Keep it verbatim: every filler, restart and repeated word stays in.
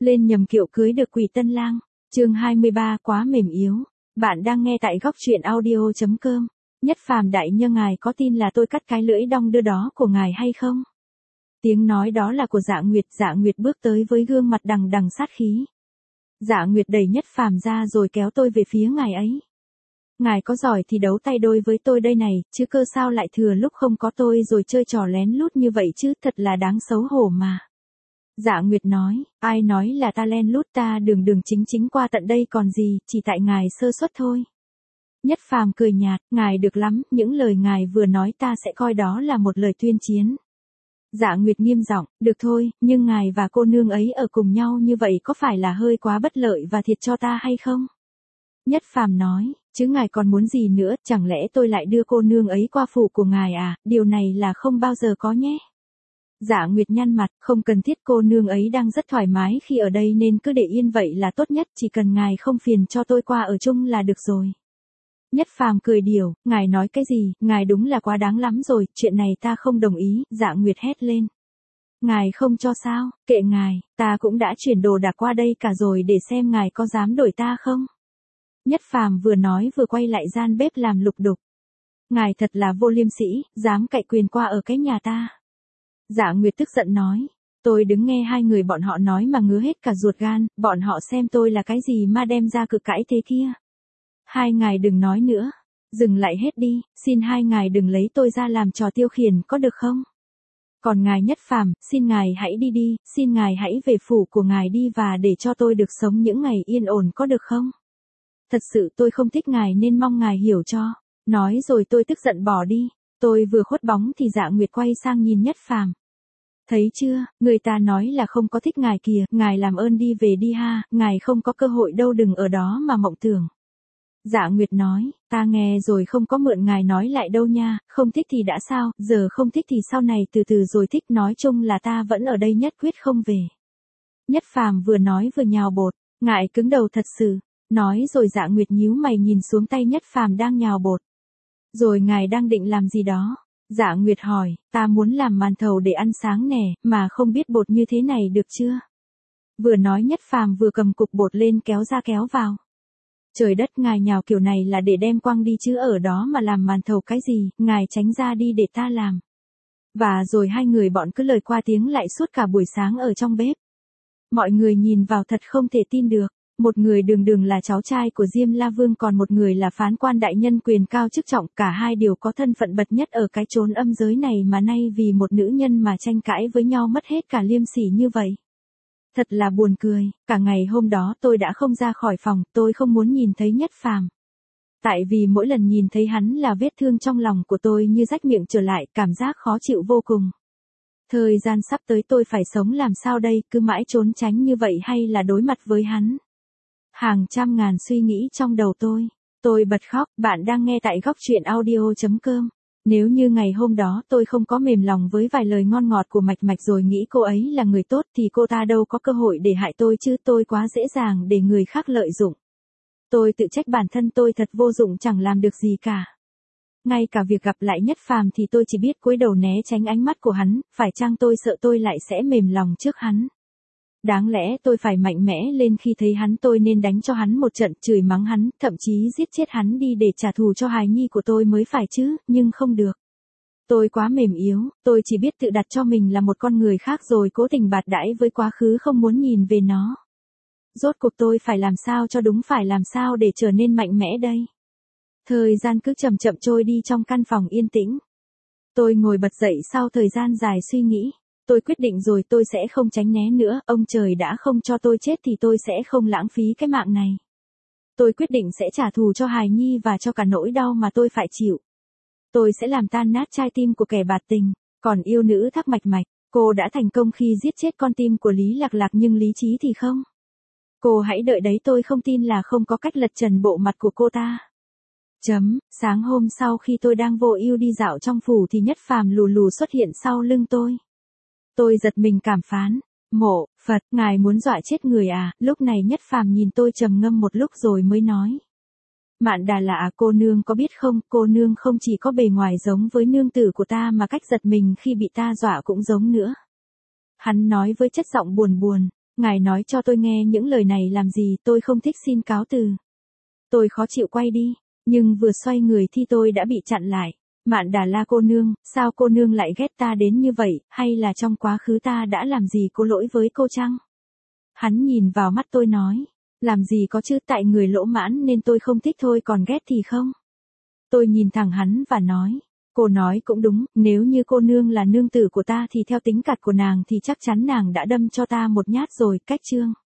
Lên nhầm kiệu cưới được quỷ tân lang. Chương hai mươi ba quá mềm yếu. Bạn đang nghe tại góc truyện audio chấm com. Nhất Phàm đại nhân, ngài có tin là tôi cắt cái lưỡi đong đưa đó của ngài hay không? Tiếng nói đó là của Dạ Nguyệt. Dạ Nguyệt bước tới với gương mặt đằng đằng sát khí. Dạ Nguyệt đẩy Nhất Phàm ra rồi kéo tôi về phía ngài ấy. Ngài có giỏi thì đấu tay đôi với tôi đây này, chứ cơ sao lại thừa lúc không có tôi rồi chơi trò lén lút như vậy chứ, thật là đáng xấu hổ mà. Dạ Nguyệt nói, ai nói là ta len lút, ta đường đường chính chính qua tận đây còn gì, chỉ tại ngài sơ suất thôi. Nhất Phàm cười nhạt, ngài được lắm, những lời ngài vừa nói ta sẽ coi đó là một lời tuyên chiến. Dạ Nguyệt nghiêm giọng, được thôi, nhưng ngài và cô nương ấy ở cùng nhau như vậy có phải là hơi quá bất lợi và thiệt cho ta hay không? Nhất Phàm nói, chứ ngài còn muốn gì nữa, chẳng lẽ tôi lại đưa cô nương ấy qua phủ của ngài à, điều này là không bao giờ có nhé. Dạ Nguyệt nhăn mặt, không cần thiết, cô nương ấy đang rất thoải mái khi ở đây nên cứ để yên vậy là tốt nhất, chỉ cần ngài không phiền cho tôi qua ở chung là được rồi. Nhất Phàm cười điểu, ngài nói cái gì, ngài đúng là quá đáng lắm rồi, chuyện này ta không đồng ý. Dạ Nguyệt hét lên. Ngài không cho sao, kệ ngài, ta cũng đã chuyển đồ đạc qua đây cả rồi để xem ngài có dám đổi ta không. Nhất Phàm vừa nói vừa quay lại gian bếp làm lục đục. Ngài thật là vô liêm sĩ, dám cậy quyền qua ở cái nhà ta. Dạ Nguyệt tức giận nói, tôi đứng nghe hai người bọn họ nói mà ngứa hết cả ruột gan, bọn họ xem tôi là cái gì mà đem ra cự cãi thế kia. Hai ngài đừng nói nữa, dừng lại hết đi, xin hai ngài đừng lấy tôi ra làm trò tiêu khiển có được không? Còn ngài Nhất Phàm, xin ngài hãy đi đi, xin ngài hãy về phủ của ngài đi và để cho tôi được sống những ngày yên ổn có được không? Thật sự tôi không thích ngài nên mong ngài hiểu cho. Nói rồi tôi tức giận bỏ đi. Tôi vừa khuất bóng thì Dạ Nguyệt quay sang nhìn Nhất Phàm. Thấy chưa, người ta nói là không có thích ngài kìa, ngài làm ơn đi về đi ha, ngài không có cơ hội đâu, đừng ở đó mà mộng tưởng. Dạ Nguyệt nói, ta nghe rồi, không có mượn ngài nói lại đâu nha, không thích thì đã sao, giờ không thích thì sau này từ từ rồi thích, nói chung là ta vẫn ở đây nhất quyết không về. Nhất Phàm vừa nói vừa nhào bột, ngài cứng đầu thật sự. Nói rồi Dạ Nguyệt nhíu mày nhìn xuống tay Nhất Phàm đang nhào bột. Rồi ngài đang định làm gì đó? Dạ Nguyệt hỏi, ta muốn làm màn thầu để ăn sáng nè, mà không biết bột như thế này được chưa? Vừa nói Nhất Phàm vừa cầm cục bột lên kéo ra kéo vào. Trời đất, ngài nhào kiểu này là để đem quăng đi chứ ở đó mà làm màn thầu cái gì, ngài tránh ra đi để ta làm. Và rồi hai người bọn cứ lời qua tiếng lại suốt cả buổi sáng ở trong bếp. Mọi người nhìn vào thật không thể tin được. Một người đường đường là cháu trai của Diêm La Vương, còn một người là phán quan đại nhân quyền cao chức trọng, cả hai đều có thân phận bậc nhất ở cái chốn âm giới này mà nay vì một nữ nhân mà tranh cãi với nhau mất hết cả liêm sỉ như vậy. Thật là buồn cười, cả ngày hôm đó tôi đã không ra khỏi phòng, tôi không muốn nhìn thấy Nhất Phàm. Tại vì mỗi lần nhìn thấy hắn là vết thương trong lòng của tôi như rách miệng trở lại, cảm giác khó chịu vô cùng. Thời gian sắp tới tôi phải sống làm sao đây, cứ mãi trốn tránh như vậy hay là đối mặt với hắn? Hàng trăm ngàn suy nghĩ trong đầu tôi. Tôi bật khóc. Bạn đang nghe tại góc truyện audio chấm com. Nếu như ngày hôm đó tôi không có mềm lòng với vài lời ngon ngọt của Mạch Mạch rồi nghĩ cô ấy là người tốt thì cô ta đâu có cơ hội để hại tôi chứ, tôi quá dễ dàng để người khác lợi dụng. Tôi tự trách bản thân tôi thật vô dụng, chẳng làm được gì cả. Ngay cả việc gặp lại Nhất Phàm thì tôi chỉ biết cúi đầu né tránh ánh mắt của hắn, phải chăng tôi sợ tôi lại sẽ mềm lòng trước hắn. Đáng lẽ tôi phải mạnh mẽ lên khi thấy hắn, tôi nên đánh cho hắn một trận, chửi mắng hắn, thậm chí giết chết hắn đi để trả thù cho hài nhi của tôi mới phải chứ, nhưng không được. Tôi quá mềm yếu, tôi chỉ biết tự đặt cho mình là một con người khác rồi cố tình bạt đãi với quá khứ, không muốn nhìn về nó. Rốt cuộc tôi phải làm sao cho đúng, phải làm sao để trở nên mạnh mẽ đây? Thời gian cứ chậm chậm trôi đi trong căn phòng yên tĩnh. Tôi ngồi bật dậy sau thời gian dài suy nghĩ. Tôi quyết định rồi, tôi sẽ không tránh né nữa, ông trời đã không cho tôi chết thì tôi sẽ không lãng phí cái mạng này. Tôi quyết định sẽ trả thù cho hài nhi và cho cả nỗi đau mà tôi phải chịu. Tôi sẽ làm tan nát trái tim của kẻ bạt tình. Còn yêu nữ Thác Mạch Mạch, cô đã thành công khi giết chết con tim của Lý Lạc Lạc, nhưng lý trí thì không. Cô hãy đợi đấy, tôi không tin là không có cách lật trần bộ mặt của cô ta. Chấm, sáng hôm sau khi tôi đang vô ưu đi dạo trong phủ thì Nhất Phàm lù lù xuất hiện sau lưng tôi. Tôi giật mình cảm phán, mộ, Phật, ngài muốn dọa chết người à? Lúc này Nhất Phàm nhìn tôi trầm ngâm một lúc rồi mới nói. Mạn Đà là à, cô nương có biết không, cô nương không chỉ có bề ngoài giống với nương tử của ta mà cách giật mình khi bị ta dọa cũng giống nữa. Hắn nói với chất giọng buồn buồn, Ngài nói cho tôi nghe những lời này làm gì, tôi không thích, xin cáo từ. Tôi khó chịu quay đi, nhưng vừa xoay người thì tôi đã bị chặn lại. Mạn Đà La cô nương, sao cô nương lại ghét ta đến như vậy, hay là trong quá khứ ta đã làm gì có lỗi với cô chăng? Hắn nhìn vào mắt tôi nói, làm gì có chứ, tại người lỗ mãn nên tôi không thích thôi, còn ghét thì không. Tôi nhìn thẳng hắn và nói, cô nói cũng đúng, nếu như cô nương là nương tử của ta thì theo tính cặt của nàng thì chắc chắn nàng đã đâm cho ta một nhát rồi, cách chương.